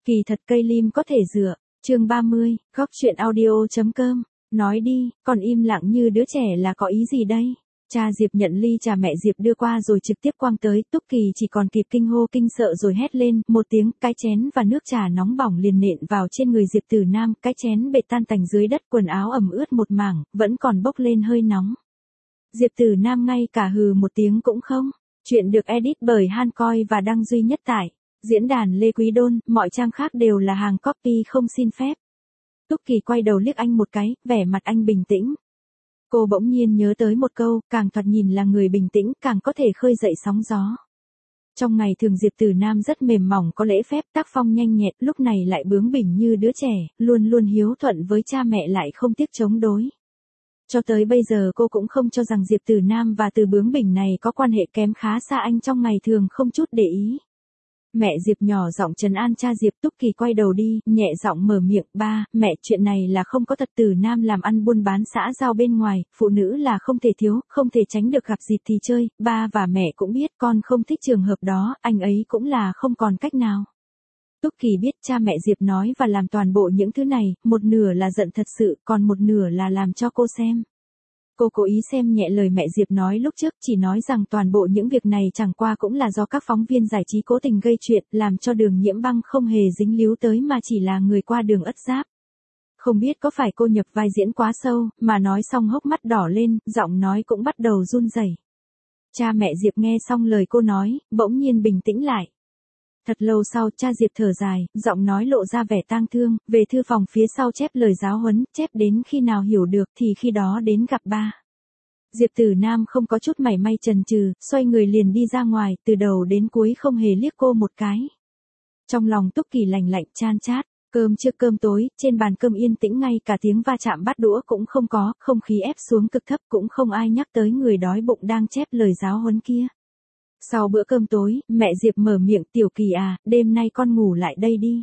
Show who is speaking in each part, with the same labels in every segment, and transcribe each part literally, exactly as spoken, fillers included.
Speaker 1: Kỳ thật cây lim có thể dựa. Chương ba mươi, góc chuyện audio chấm com. Nói đi, còn im lặng như đứa trẻ là có ý gì đây? Cha Diệp nhận ly trà mẹ Diệp đưa qua rồi trực tiếp quăng tới, Túc Kỳ chỉ còn kịp kinh hô kinh sợ rồi hét lên một tiếng, cái chén và nước trà nóng bỏng liền nện vào trên người Diệp Tử Nam, cái chén bệt tan tành dưới đất, quần áo ẩm ướt một mảng, vẫn còn bốc lên hơi nóng. Diệp Tử Nam ngay cả hừ một tiếng cũng không. Chuyện được edit bởi Han Coi và đăng duy nhất tại diễn đàn Lê Quý Đôn, mọi trang khác đều là hàng copy không xin phép. Túc Kỳ quay đầu liếc anh một cái, vẻ mặt anh bình tĩnh. Cô bỗng nhiên nhớ tới một câu, càng thoạt nhìn là người bình tĩnh, càng có thể khơi dậy sóng gió. Trong ngày thường Diệp Tử Nam rất mềm mỏng có lễ phép, tác phong nhanh nhẹn, lúc này lại bướng bỉnh như đứa trẻ, luôn luôn hiếu thuận với cha mẹ lại không tiếc chống đối. Cho tới bây giờ cô cũng không cho rằng Diệp Tử Nam và từ bướng bỉnh này có quan hệ kém khá xa anh trong ngày thường không chút để ý. Mẹ Diệp nhỏ giọng trấn an cha Diệp. Túc Kỳ quay đầu đi, nhẹ giọng mở miệng, ba, mẹ, chuyện này là không có thật. Tử Nam làm ăn buôn bán xã giao bên ngoài, phụ nữ là không thể thiếu, không thể tránh được, gặp dịp thì chơi, ba và mẹ cũng biết con không thích trường hợp đó, anh ấy cũng là không còn cách nào. Túc Kỳ biết cha mẹ Diệp nói và làm toàn bộ những thứ này, một nửa là giận thật sự, còn một nửa là làm cho cô xem. Cô cố ý xem nhẹ lời mẹ Diệp nói lúc trước, chỉ nói rằng toàn bộ những việc này chẳng qua cũng là do các phóng viên giải trí cố tình gây chuyện, làm cho Đường Nhiễm Băng không hề dính líu tới mà chỉ là người qua đường ất giáp. Không biết có phải cô nhập vai diễn quá sâu, mà nói xong hốc mắt đỏ lên, giọng nói cũng bắt đầu run rẩy. Cha mẹ Diệp nghe xong lời cô nói, bỗng nhiên bình tĩnh lại. Thật lâu sau, cha Diệp thở dài, giọng nói lộ ra vẻ tang thương, về thư phòng phía sau chép lời giáo huấn, chép đến khi nào hiểu được thì khi đó đến gặp ba. Diệp Tử Nam không có chút mảy may chần chừ, xoay người liền đi ra ngoài, từ đầu đến cuối không hề liếc cô một cái. Trong lòng Túc Kỳ lành lạnh chan chát, cơm trước cơm tối, trên bàn cơm yên tĩnh, ngay cả tiếng va chạm bát đũa cũng không có, không khí ép xuống cực thấp, cũng không ai nhắc tới người đói bụng đang chép lời giáo huấn kia. Sau bữa cơm tối, mẹ Diệp mở miệng, Tiểu Kỳ à, đêm nay con ngủ lại đây đi.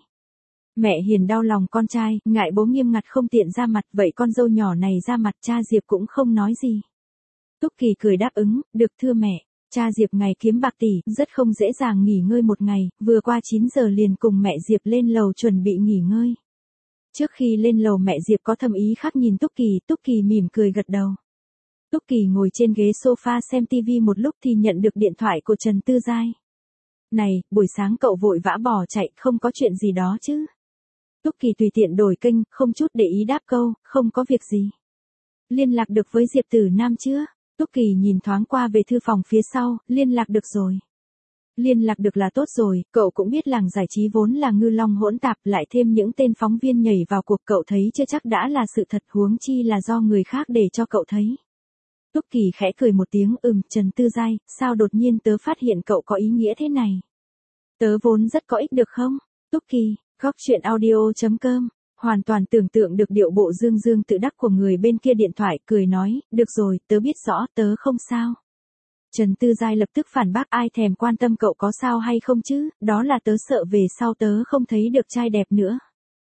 Speaker 1: Mẹ hiền đau lòng con trai, ngại bố nghiêm ngặt không tiện ra mặt, vậy con dâu nhỏ này ra mặt, cha Diệp cũng không nói gì. Túc Kỳ cười đáp ứng, được thưa mẹ. Cha Diệp ngày kiếm bạc tỷ, rất không dễ dàng nghỉ ngơi một ngày, vừa qua chín giờ liền cùng mẹ Diệp lên lầu chuẩn bị nghỉ ngơi. Trước khi lên lầu mẹ Diệp có thầm ý khác nhìn Túc Kỳ, Túc Kỳ mỉm cười gật đầu. Túc Kỳ ngồi trên ghế sofa xem tivi một lúc thì nhận được điện thoại của Trần Tư Giai. Này, buổi sáng cậu vội vã bỏ chạy, không có chuyện gì đó chứ? Túc Kỳ tùy tiện đổi kênh, không chút để ý đáp câu, không có việc gì. Liên lạc được với Diệp Tử Nam chưa? Túc Kỳ nhìn thoáng qua về thư phòng phía sau, liên lạc được rồi. Liên lạc được là tốt rồi, cậu cũng biết làng giải trí vốn là ngư long hỗn tạp, lại thêm những tên phóng viên nhảy vào cuộc, cậu thấy chưa chắc đã là sự thật, huống chi là do người khác để cho cậu thấy. Túc Kỳ khẽ cười một tiếng, ừm, Trần Tư Giai, sao đột nhiên tớ phát hiện cậu có ý nghĩa thế này? Tớ vốn rất có ích được không? Túc Kỳ, góc chuyện audio chấm com, hoàn toàn tưởng tượng được điệu bộ dương dương tự đắc của người bên kia điện thoại, cười nói, được rồi, tớ biết rõ, tớ không sao. Trần Tư Giai lập tức phản bác, ai thèm quan tâm cậu có sao hay không chứ, đó là tớ sợ về sau tớ không thấy được trai đẹp nữa.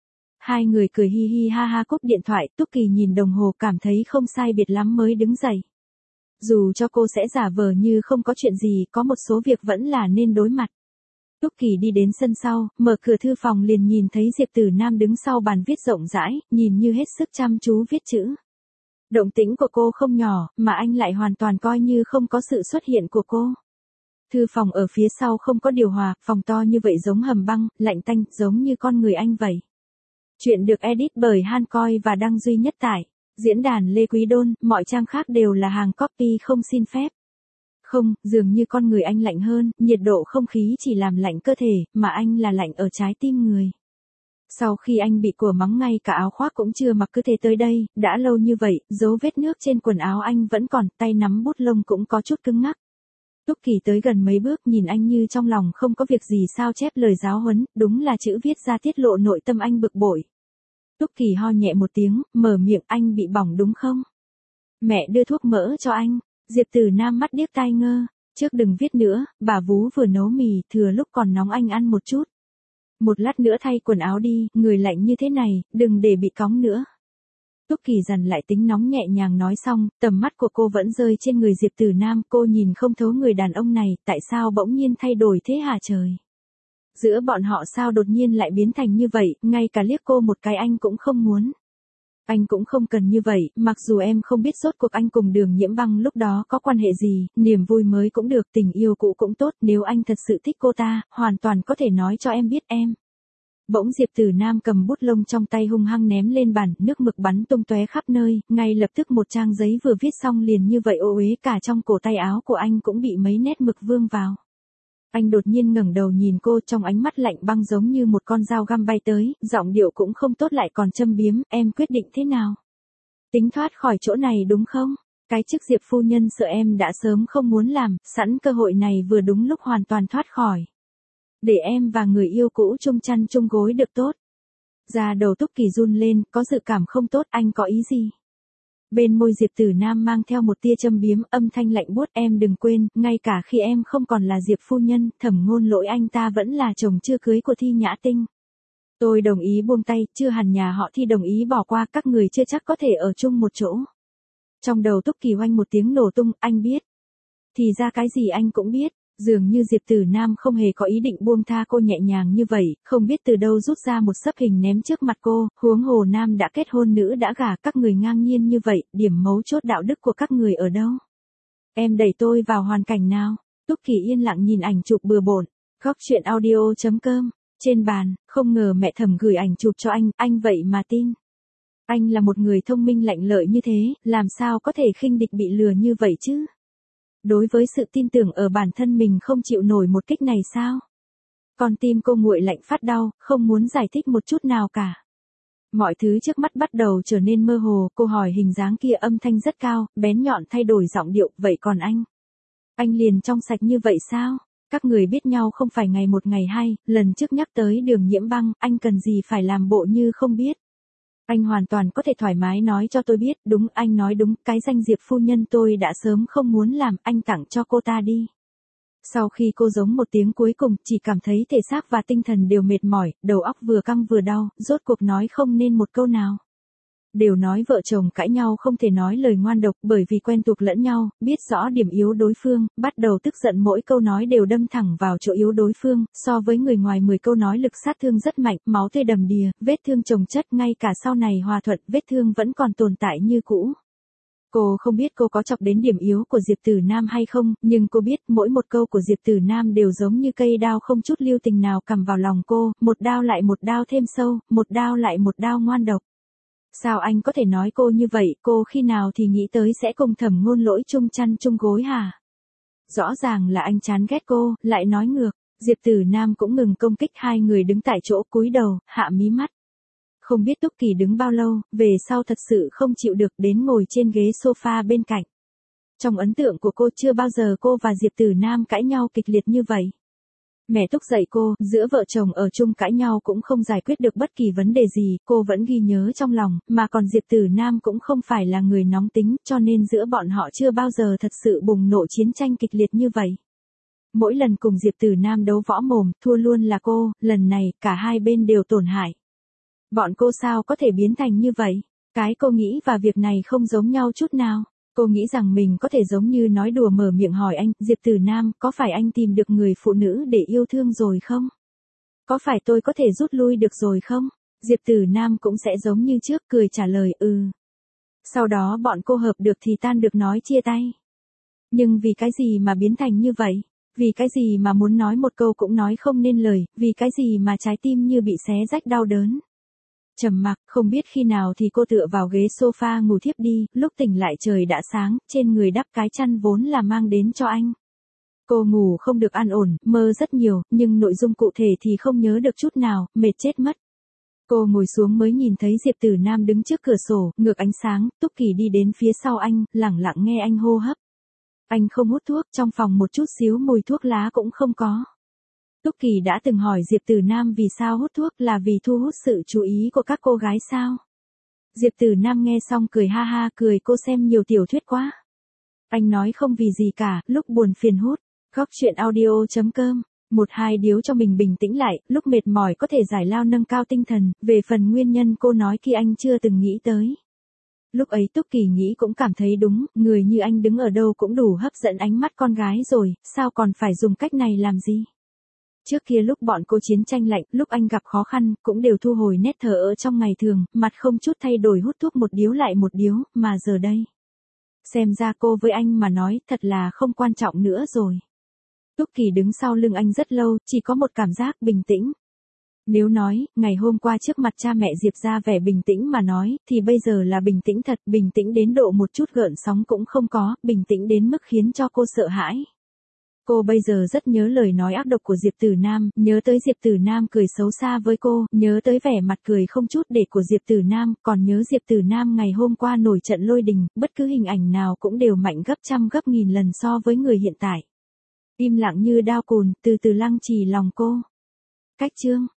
Speaker 1: Hai người cười hi hi ha ha cúp điện thoại, Túc Kỳ nhìn đồng hồ cảm thấy không sai biệt lắm mới đứng dậy. Dù cho cô sẽ giả vờ như không có chuyện gì, có một số việc vẫn là nên đối mặt. Túc Kỳ đi đến sân sau, mở cửa thư phòng liền nhìn thấy Diệp Tử Nam đứng sau bàn viết rộng rãi, nhìn như hết sức chăm chú viết chữ. Động tĩnh của cô không nhỏ, mà anh lại hoàn toàn coi như không có sự xuất hiện của cô. Thư phòng ở phía sau không có điều hòa, phòng to như vậy giống hầm băng, lạnh tanh, giống như con người anh vậy. Chuyện được edit bởi Han Coi và đăng duy nhất tại diễn đàn Lê Quý Đôn, mọi trang khác đều là hàng copy không xin phép. Không, dường như con người anh lạnh hơn, nhiệt độ không khí chỉ làm lạnh cơ thể, mà anh là lạnh ở trái tim người. Sau khi anh bị của mắng ngay cả áo khoác cũng chưa mặc cứ thế tới đây, đã lâu như vậy, dấu vết nước trên quần áo anh vẫn còn, tay nắm bút lông cũng có chút cứng ngắc. Túc Kỳ tới gần mấy bước nhìn anh như trong lòng không có việc gì, sao chép lời giáo huấn, đúng là chữ viết ra tiết lộ nội tâm anh bực bội. Túc Kỳ ho nhẹ một tiếng, mở miệng, anh bị bỏng đúng không? Mẹ đưa thuốc mỡ cho anh. Diệp Tử Nam mắt điếc tai ngơ, trước đừng viết nữa, bà vú vừa nấu mì, thừa lúc còn nóng anh ăn một chút. Một lát nữa thay quần áo đi, người lạnh như thế này, đừng để bị cóng nữa. Túc Kỳ dằn lại tính nóng nhẹ nhàng nói xong, tầm mắt của cô vẫn rơi trên người Diệp Tử Nam, cô nhìn không thấu người đàn ông này, tại sao bỗng nhiên thay đổi thế hả trời? Giữa bọn họ sao đột nhiên lại biến thành như vậy, ngay cả liếc cô một cái anh cũng không muốn. Anh cũng không cần như vậy, mặc dù em không biết rốt cuộc anh cùng Đường Nhiễm Băng lúc đó có quan hệ gì, niềm vui mới cũng được, tình yêu cũ cũng tốt, nếu anh thật sự thích cô ta, hoàn toàn có thể nói cho em biết em. Bỗng Diệp Tử Nam cầm bút lông trong tay hung hăng ném lên bàn, nước mực bắn tung tóe khắp nơi, ngay lập tức một trang giấy vừa viết xong liền như vậy ô uế, cả trong cổ tay áo của anh cũng bị mấy nét mực vương vào. Anh đột nhiên ngẩng đầu nhìn cô, trong ánh mắt lạnh băng giống như một con dao găm bay tới, giọng điệu cũng không tốt lại còn châm biếm, em quyết định thế nào? Tính thoát khỏi chỗ này đúng không? Cái chức Diệp phu nhân sợ em đã sớm không muốn làm, sẵn cơ hội này vừa đúng lúc hoàn toàn thoát khỏi. Để em và người yêu cũ chung chăn chung gối được tốt. Da đầu Túc Kỳ run lên, có dự cảm không tốt, anh có ý gì? Bên môi Diệp Tử Nam mang theo một tia châm biếm, âm thanh lạnh buốt, em đừng quên, ngay cả khi em không còn là Diệp phu nhân, Thẩm Ngôn Lỗi anh ta vẫn là chồng chưa cưới của Thi Nhã Tinh. Tôi đồng ý buông tay, chưa hẳn nhà họ Thi đồng ý bỏ qua, các người chưa chắc có thể ở chung một chỗ. Trong đầu Túc Kỳ oanh một tiếng nổ tung, anh biết. Thì ra cái gì anh cũng biết. Dường như Diệp Tử Nam không hề có ý định buông tha cô nhẹ nhàng như vậy, không biết từ đâu rút ra một xấp hình ném trước mặt cô, huống hồ nam đã kết hôn nữ đã gả, các người ngang nhiên như vậy, điểm mấu chốt đạo đức của các người ở đâu? Em đẩy tôi vào hoàn cảnh nào? Túc Kỳ yên lặng nhìn ảnh chụp bừa bộn, góc chuyện audio chấm com, trên bàn, không ngờ mẹ Thẩm gửi ảnh chụp cho anh, anh vậy mà tin. Anh là một người thông minh lạnh lợi như thế, làm sao có thể khinh địch bị lừa như vậy chứ? Đối với sự tin tưởng ở bản thân mình không chịu nổi một kích này sao? Con tim cô nguội lạnh phát đau, không muốn giải thích một chút nào cả. Mọi thứ trước mắt bắt đầu trở nên mơ hồ, cô hỏi hình dáng kia âm thanh rất cao, bén nhọn thay đổi giọng điệu, vậy còn anh? Anh liền trong sạch như vậy sao? Các người biết nhau không phải ngày một ngày hai, lần trước nhắc tới Đường Nhiễm Băng, anh cần gì phải làm bộ như không biết. Anh hoàn toàn có thể thoải mái nói cho tôi biết, đúng, anh nói đúng, cái danh Diệp phu nhân tôi đã sớm không muốn làm, anh tặng cho cô ta đi. Sau khi cô giống một tiếng cuối cùng, chỉ cảm thấy thể xác và tinh thần đều mệt mỏi, đầu óc vừa căng vừa đau, rốt cuộc nói không nên một câu nào. Đều nói vợ chồng cãi nhau không thể nói lời ngoan độc, bởi vì quen thuộc lẫn nhau, biết rõ điểm yếu đối phương, bắt đầu tức giận, mỗi câu nói đều đâm thẳng vào chỗ yếu đối phương, so với người ngoài mười câu nói lực sát thương rất mạnh, máu tươi đầm đìa, vết thương chồng chất, ngay cả sau này hòa thuận, vết thương vẫn còn tồn tại như cũ. Cô không biết cô có chọc đến điểm yếu của Diệp Tử Nam hay không, nhưng cô biết mỗi một câu của Diệp Tử Nam đều giống như cây đao không chút lưu tình nào cầm vào lòng cô, một đao lại một đao thêm sâu, một đao lại một đao ngoan độc. Sao anh có thể nói cô như vậy, cô khi nào thì nghĩ tới sẽ cùng Thẩm Ngôn Lỗi chung chăn chung gối hả? Rõ ràng là anh chán ghét cô, lại nói ngược. Diệp Tử Nam cũng ngừng công kích, hai người đứng tại chỗ cúi đầu, hạ mí mắt. Không biết Túc Kỳ đứng bao lâu, về sau thật sự không chịu được đến ngồi trên ghế sofa bên cạnh. Trong ấn tượng của cô chưa bao giờ cô và Diệp Tử Nam cãi nhau kịch liệt như vậy. Mẹ Túc dạy cô, giữa vợ chồng ở chung cãi nhau cũng không giải quyết được bất kỳ vấn đề gì, cô vẫn ghi nhớ trong lòng, mà còn Diệp Tử Nam cũng không phải là người nóng tính, cho nên giữa bọn họ chưa bao giờ thật sự bùng nổ chiến tranh kịch liệt như vậy. Mỗi lần cùng Diệp Tử Nam đấu võ mồm, thua luôn là cô, lần này, cả hai bên đều tổn hại. Bọn cô sao có thể biến thành như vậy? Cái cô nghĩ và việc này không giống nhau chút nào. Cô nghĩ rằng mình có thể giống như nói đùa mở miệng hỏi anh, Diệp Tử Nam, có phải anh tìm được người phụ nữ để yêu thương rồi không? Có phải tôi có thể rút lui được rồi không? Diệp Tử Nam cũng sẽ giống như trước cười trả lời ừ. Sau đó bọn cô hợp được thì tan được nói chia tay. Nhưng vì cái gì mà biến thành như vậy? Vì cái gì mà muốn nói một câu cũng nói không nên lời, vì cái gì mà trái tim như bị xé rách đau đớn? Trầm mặc, không biết khi nào thì cô tựa vào ghế sofa ngủ thiếp đi, lúc tỉnh lại trời đã sáng, trên người đắp cái chăn vốn là mang đến cho anh. Cô ngủ không được an ổn, mơ rất nhiều, nhưng nội dung cụ thể thì không nhớ được chút nào, mệt chết mất. Cô ngồi xuống mới nhìn thấy Diệp Tử Nam đứng trước cửa sổ, ngược ánh sáng, Túc Kỳ đi đến phía sau anh, lẳng lặng nghe anh hô hấp. Anh không hút thuốc, trong phòng một chút xíu mùi thuốc lá cũng không có. Túc Kỳ đã từng hỏi Diệp Tử Nam vì sao hút thuốc, là vì thu hút sự chú ý của các cô gái sao? Diệp Tử Nam nghe xong cười ha ha, cười cô xem nhiều tiểu thuyết quá. Anh nói không vì gì cả, lúc buồn phiền hút. Góc chuyện audio chấm com, một hai điếu cho mình bình tĩnh lại, lúc mệt mỏi có thể giải lao nâng cao tinh thần, về phần nguyên nhân cô nói kia anh chưa từng nghĩ tới. Lúc ấy Túc Kỳ nghĩ cũng cảm thấy đúng, người như anh đứng ở đâu cũng đủ hấp dẫn ánh mắt con gái rồi, sao còn phải dùng cách này làm gì? Trước kia lúc bọn cô chiến tranh lạnh, lúc anh gặp khó khăn, cũng đều thu hồi nét thờ ơ trong ngày thường, mặt không chút thay đổi hút thuốc một điếu lại một điếu, mà giờ đây. Xem ra cô với anh mà nói thật là không quan trọng nữa rồi. Túc Kỳ đứng sau lưng anh rất lâu, chỉ có một cảm giác bình tĩnh. Nếu nói, ngày hôm qua trước mặt cha mẹ Diệp ra vẻ bình tĩnh mà nói, thì bây giờ là bình tĩnh thật, bình tĩnh đến độ một chút gợn sóng cũng không có, bình tĩnh đến mức khiến cho cô sợ hãi. Cô bây giờ rất nhớ lời nói ác độc của Diệp Tử Nam, nhớ tới Diệp Tử Nam cười xấu xa với cô, nhớ tới vẻ mặt cười không chút để của Diệp Tử Nam, còn nhớ Diệp Tử Nam ngày hôm qua nổi trận lôi đình, bất cứ hình ảnh nào cũng đều mạnh gấp trăm gấp nghìn lần so với người hiện tại. Im lặng như đao cùn, từ từ lăng trì lòng cô. Cách chương